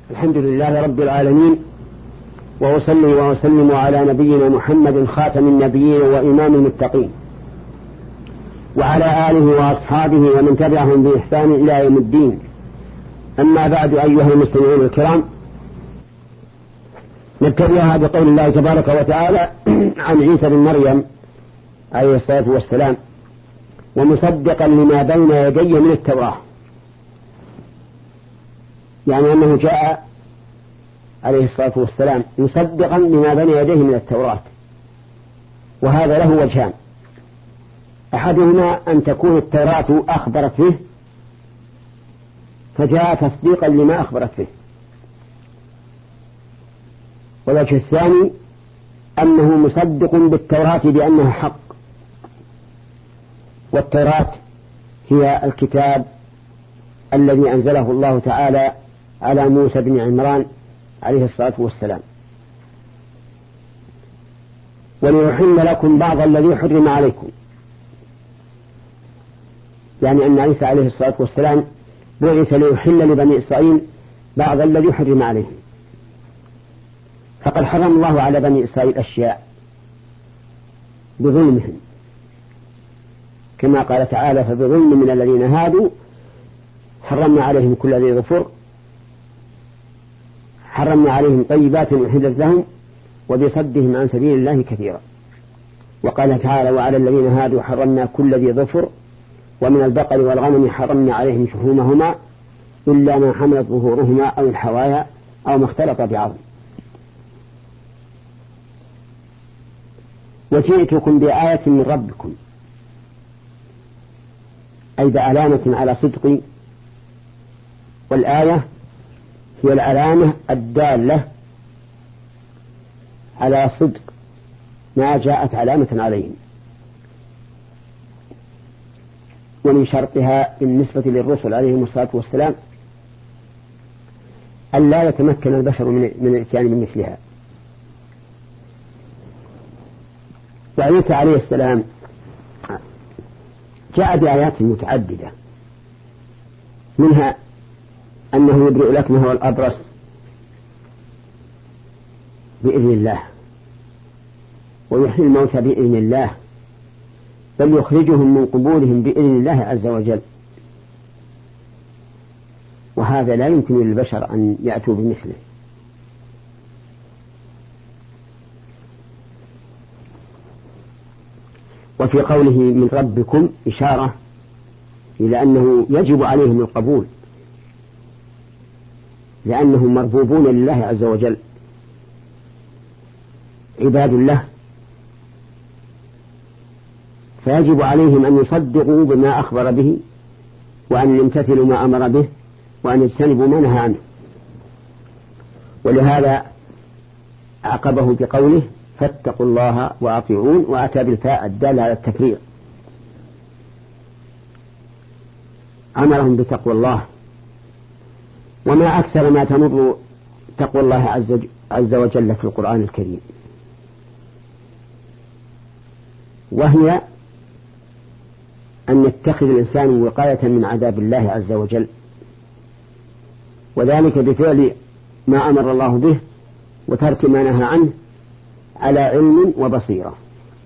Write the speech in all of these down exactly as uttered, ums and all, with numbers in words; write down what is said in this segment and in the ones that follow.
الحمد لله رب العالمين، وأصلي وأسلم على نبينا محمد خاتم النبيين وإمام المتقين، وعلى آله وأصحابه ومن تبعهم بإحسان إلى يوم الدين. أما بعد، أيها المستمعون الكرام، نبتدئها بقول الله تبارك وتعالى عن عيسى بن مريم عليه الصلاة والسلام: ومصدقا لما بين يدي من التوراة، يعني أنه جاء عليه الصلاة والسلام مصدقا لما بين يديه من التوراة. وهذا له وجهان: أحدهما أن تكون التوراة أخبرت به فجاء تصديقا لما أخبرت به، والوجه الثاني أنه مصدق بالتوراة بأنها حق، والتوراة هي الكتاب الذي أنزله الله تعالى على موسى بن عمران عليه الصلاة والسلام. وليحل لكم بعض الذي حرم عليكم، يعني أن عيسى عليه الصلاة والسلام بعث ليحل لبني إسرائيل بعض الذي حرم عليهم. فقد حرم الله على بني إسرائيل أشياء بظلمهم، كما قال تعالى: فبظلم من الذين هادوا حرمنا عليهم كل ذي ظفر، حرمنا عليهم طيبات أحلت لهم وبصدهم عن سبيل الله كثيرا. وقال تعالى: وعلى الذين هادوا حرمنا كل ذي ظفر، ومن البقر والغنم حرمنا عليهم شحومهما إلا ما حملت ظهورهما أو الحوايا أو ما اختلط بعظم. وجئتكم بآية من ربكم، أي بعلامة على صدقي، والآية هي العلامة الدالة على صدق ما جاءت علامة عليه. ومن شرطها بالنسبة للرسل عليهم الصلاة والسلام أن لا يتمكن البشر من الاتيان من مثلها. وعيسى عليه السلام جاء بآيات متعددة، منها أنه يبرئ الأكمه والأبرص بإذن الله، ويحيي الموتى بإذن الله، بل يخرجهم من قبورهم بإذن الله عز وجل. وهذا لا يمكن للبشر أن يأتوا بمثله. وفي قوله من ربكم إشارة إلى أنه يجب عليهم القبول، لأنهم مربوبون لله عز وجل، عباد له، فيجب عليهم أن يصدقوا بما أخبر به، وأن يمتثلوا ما أمر به، وأن يجتنبوا ما نهى عنه. ولهذا عقبه بقوله: فاتقوا الله وأطيعون، وأتى بالفاء الدالة على التفريق، أمرهم بتقوى الله. وما أكثر ما تمر تقوى الله عز وجل في القرآن الكريم، وهي أن يتخذ الإنسان وقاية من عذاب الله عز وجل، وذلك بفعل ما أمر الله به وترك ما نهى عنه على علم وبصيرة.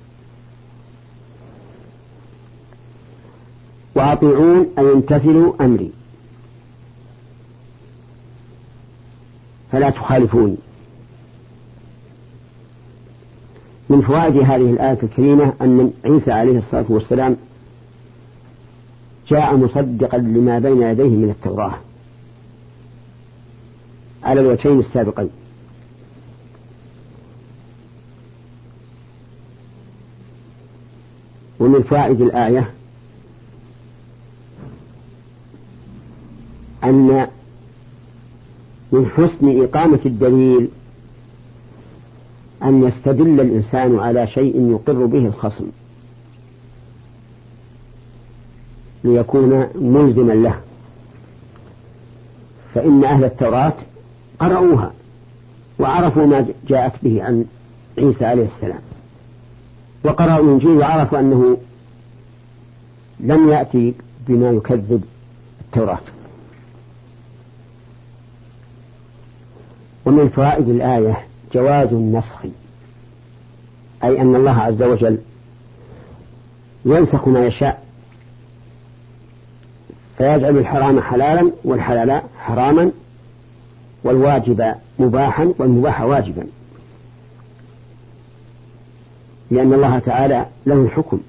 وأطيعون أن يمتثلوا أمري فلا تخالفوني. من فوائد هذه الآية الكريمة أن عيسى عليه الصلاة والسلام جاء مصدقا لما بين يديه من التوراة على الوجهين السابقين. ومن فوائد الآية أن من حسن إقامة الدليل أن يستدل الإنسان على شيء يقر به الخصم ليكون ملزما له. فإن أهل التوراة قرأوها وعرفوا ما جاءت به عن عيسى عليه السلام، وقرأوا الإنجيل وعرفوا أنه لم يأتي بما يكذب التوراة. ومن فوائد الآية جواز النسخ، أي أن الله عز وجل ينسخ ما يشاء، فيجعل الحرام حلالا والحلال حراما، والواجب مباحا والمباح واجبا، لأن الله تعالى له الحكم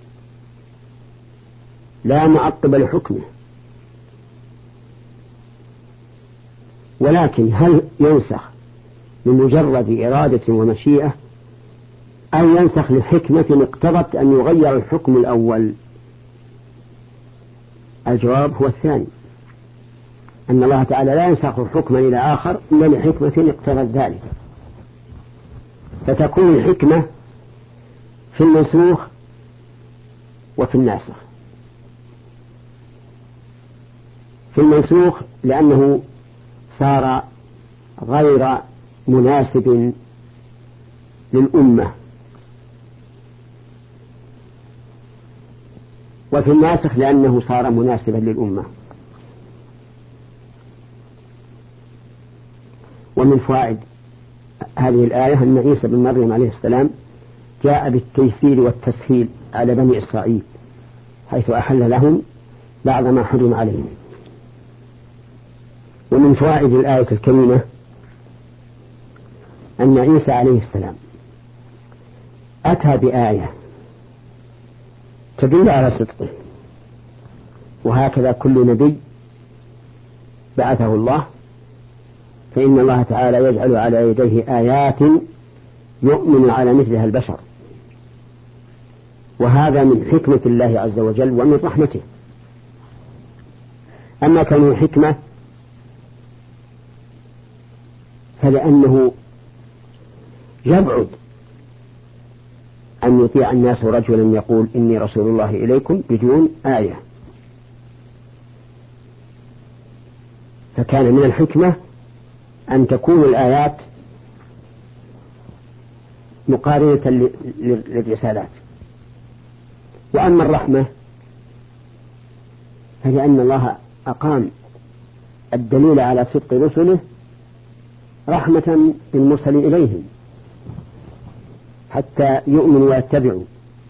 لا معقب لحكمه. ولكن هل ينسخ بمجرد إرادة ومشيئة، أو ينسخ لحكمة اقتضت أن يغير الحكم الأول؟ الجواب هو الثاني، أن الله تعالى لا ينسخ حكما إلى آخر إلا لحكمة اقتضت ذلك، فتكون الحكمة في المنسوخ وفي الناسخ. في المنسوخ لأنه صار غير مناسب للأمة، وفي الناسخ لأنه صار مناسبا للأمة. ومن فوائد هذه الآية أن عيسى بن مريم عليه السلام جاء بالتيسير والتسهيل على بني إسرائيل، حيث أحل لهم بعض ما حرم عليهم. ومن فوائد الآية الكريمة أن عيسى عليه السلام أتى بآية تدل على صدقه، وهكذا كل نبي بعثه الله فإن الله تعالى يجعل على يديه آيات يؤمن على مثلها البشر، وهذا من حكمة الله عز وجل ومن رحمته. أما كونه حكمة فلأنه يبعد أن يطيع الناس رجلا يقول إني رسول الله إليكم بدون آية، فكان من الحكمة أن تكون الآيات مقارنة للرسالات. وأما الرحمة فلأن الله أقام الدليل على صدق رسله رحمة بالمرسل إليهم حتى يؤمنوا ويتبعوا،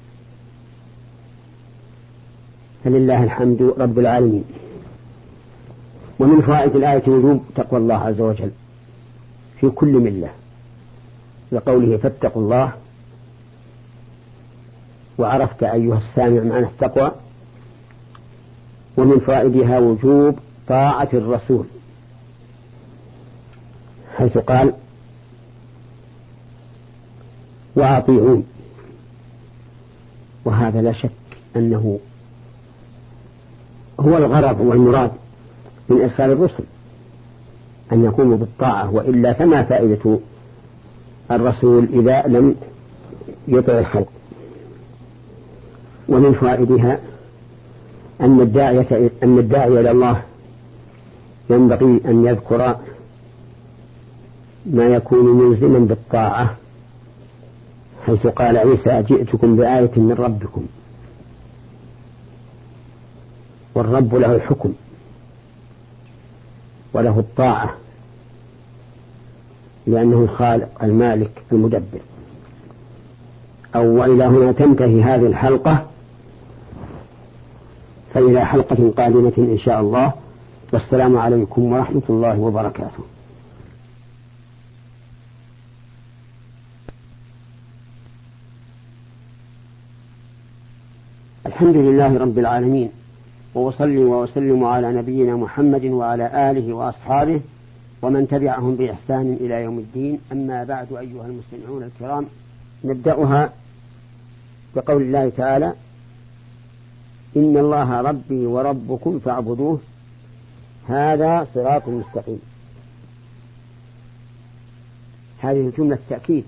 فلله الحمد رب العالمين. ومن فوائد الآية وجوب تقوى الله عز وجل في كل ملة، لقوله فاتقوا الله. وعرفت أيها السامع معنى التقوى. ومن فوائدها وجوب طاعة الرسول، حيث قال وأطيعون، وهذا لا شك أنه هو الغرض والمراد من إرسال الرسل، أن يقوموا بالطاعة، وإلا فما فائدة الرسول إذا لم يطع الخلق. ومن فوائدها أن الداعية أن الداعي إلى الله ينبغي أن يذكر ما يكون ملزما بالطاعة، حيث قال عيسى جئتكم بآية من ربكم، والرب له الحكم وله الطاعة لأنه الخالق المالك المدبر. أو وإلى هنا تنتهي هذه الحلقة، فإلى حلقة قادمة إن شاء الله، والسلام عليكم ورحمة الله وبركاته. الحمد لله رب العالمين، وأصلي وأسلم على نبينا محمد وعلى آله وأصحابه ومن تبعهم بإحسان إلى يوم الدين. أما بعد أيها المستمعون الكرام، نبدأها بقول الله تعالى إن الله ربي وربكم فاعبدوه هذا صراط مستقيم. هذه الجملة تأكيد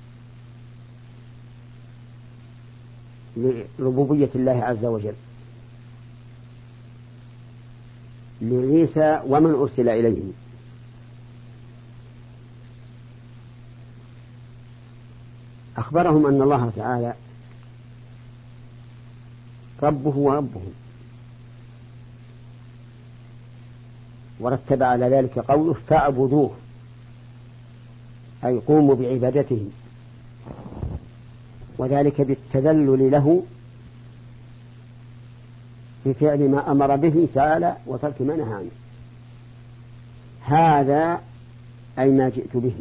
لربوبية الله عز وجل لعيسى ومن أرسل إليه. أخبرهم أن الله تعالى ربه وربهم، ورتب على ذلك قوله فاعبدوه، أي قوموا بعبادته، وذلك بالتذلل له في فعل ما أمر به تعالى وترك ما نهى عنه. هذا أي ما جئت به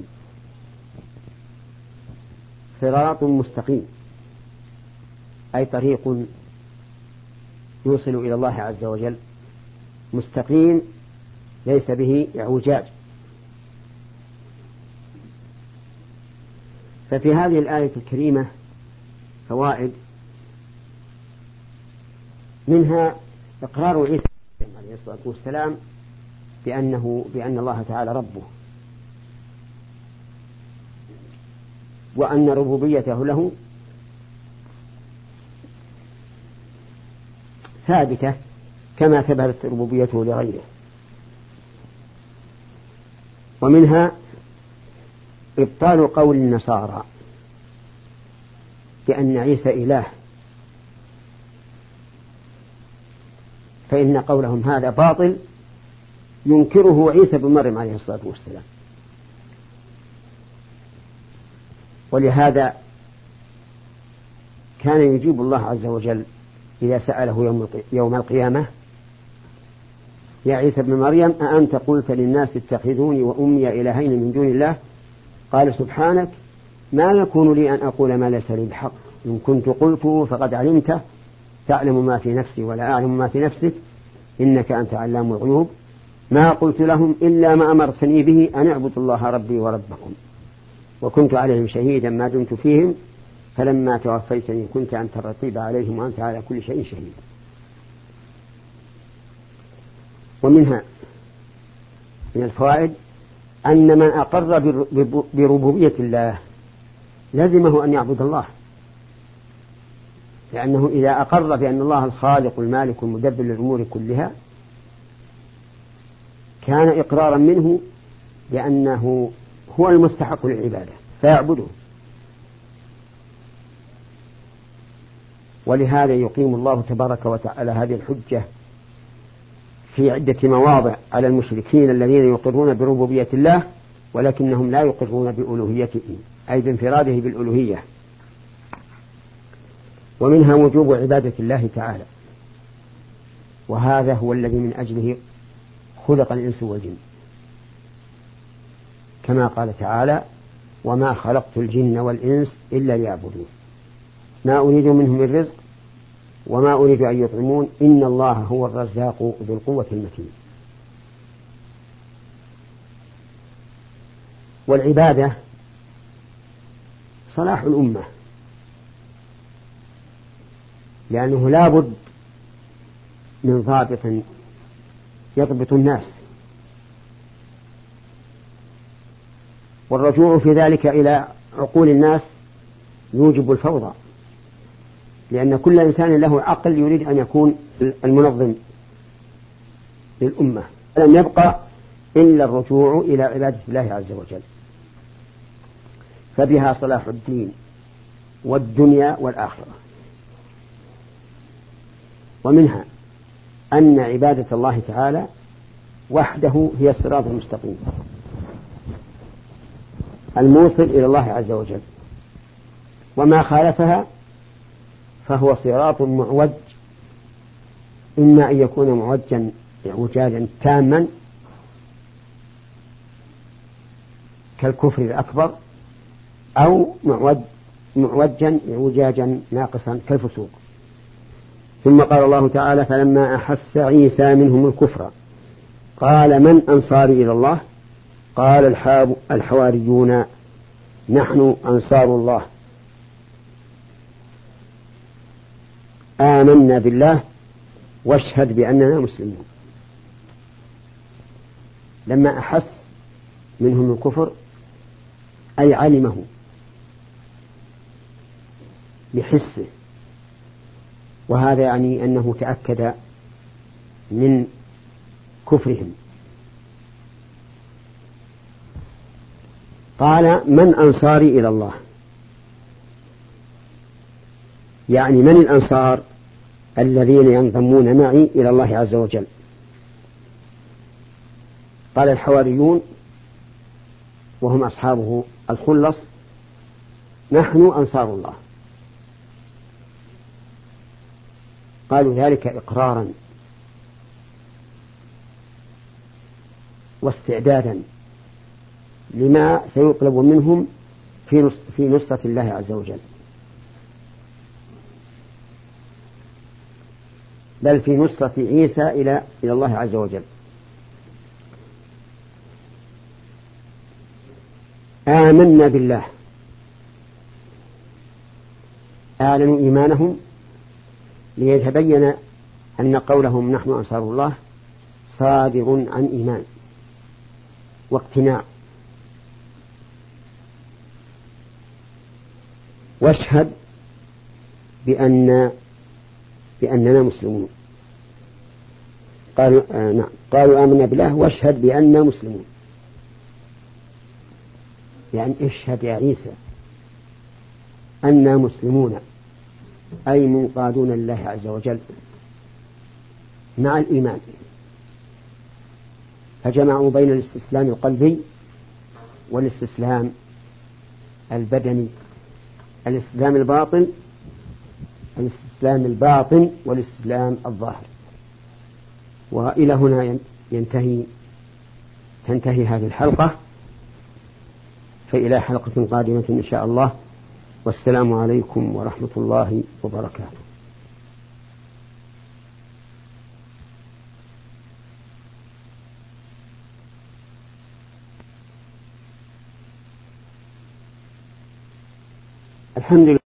صراط مستقيم، أي طريق يوصل إلى الله عز وجل، مستقيم ليس به اعوجاج. ففي هذه الآية الكريمة فوائد، منها إقرار عيسى عليه الصلاة والسلام بأنه بأن الله تعالى ربه، وأن ربوبيته له ثابتة كما ثبتت ربوبيته لغيره. ومنها إبطال قول النصارى بأن عيسى إله، فإن قولهم هذا باطل ينكره عيسى بن مريم عليه الصلاة والسلام. ولهذا كان يجيب الله عز وجل إذا سأله يوم القيامة: يا عيسى بن مريم أأنت قلت للناس اتخذوني وأمي إلهين من دون الله؟ قال سبحانك ما يكون لي أن أقول ما ليس لي بحق، إن كنت قلته فقد علمته، تعلم ما في نفسي ولا أعلم ما في نفسك، إنك أنت علام الغيوب، ما قلت لهم إلا ما أمرتني به أن اعبدوا الله ربي وربكم، وكنت عليهم شهيدا ما دمت فيهم، فلما توفيتني كنت أنت الرقيب عليهم وأنت على كل شيء شهيد. ومنها من الفوائد أن من أقر بربوبية الله لزمه أن يعبد الله، لأنه إذا أقر بأن الله الخالق المالك المدبر للأمور كلها كان إقرارا منه بأنه هو المستحق للعبادة فيعبده. ولهذا يقيم الله تبارك وتعالى هذه الحجة في عدة مواضع على المشركين الذين يقرون بربوبية الله ولكنهم لا يقرون بألوهيته، أي بانفراده بالألوهية. ومنها وجوب عبادة الله تعالى، وهذا هو الذي من أجله خلق الإنس والجن، كما قال تعالى: وما خلقت الجن والإنس إلا ليعبدون ما أريد منهم من رزق وما أريد أن يطعمون إن الله هو الرزاق ذو القوة المتين. والعبادة صلاح الأمة، لأنه لا بد من ضابط يضبط الناس، والرجوع في ذلك إلى عقول الناس يوجب الفوضى، لأن كل إنسان له عقل يريد أن يكون المنظم للأمة، لم يبقى إلا الرجوع إلى عبادة الله عز وجل، فبها صلاح الدين والدنيا والآخرة. ومنها أن عبادة الله تعالى وحده هي الصراط المستقيم الموصل إلى الله عز وجل، وما خالفها فهو صراط معوج، إما أن يكون معوجا اعوجاجا تاما كالكفر الأكبر، أو معوج معوجا اعوجاجا ناقصا كالفسوق. ثم قال الله تعالى: فلما أحس عيسى منهم الكفر قال من أنصاري إلى الله؟ قال الحواريون نحن أنصار الله آمنا بالله واشهد بأننا مسلمون. لما أحس منهم الكفر أي علمه بحسه، وهذا يعني أنه تأكد من كفرهم. قال من أنصاري إلى الله، يعني من الأنصار الذين ينضمون معي إلى الله عز وجل. قال الحواريون وهم أصحابه الخلص: نحن أنصار الله. قالوا ذلك إقرارا واستعدادا لما سيطلب منهم في نصرة الله عز وجل، بل في نصرة عيسى إلى إلى الله عز وجل. آمنا بالله، أعلنوا إيمانهم ليتبين أن قولهم نحن أنصار الله صادر عن إيمان واقتناع. واشهد بأن بأننا مسلمون. قالوا آه نعم قالوا آمنا بالله واشهد بأننا مسلمون، يعني اشهد يا عيسى أننا مسلمون، أي منقادون لله عز وجل مع الإيمان. فجمعوا بين الاستسلام القلبي والاستسلام البدني، الاستسلام الباطن الاستسلام الباطن والاستسلام الظاهر. وإلى هنا ينتهي تنتهي هذه الحلقة، فإلى حلقة قادمة إن شاء الله، والسلام عليكم ورحمة الله وبركاته. الحمد لله.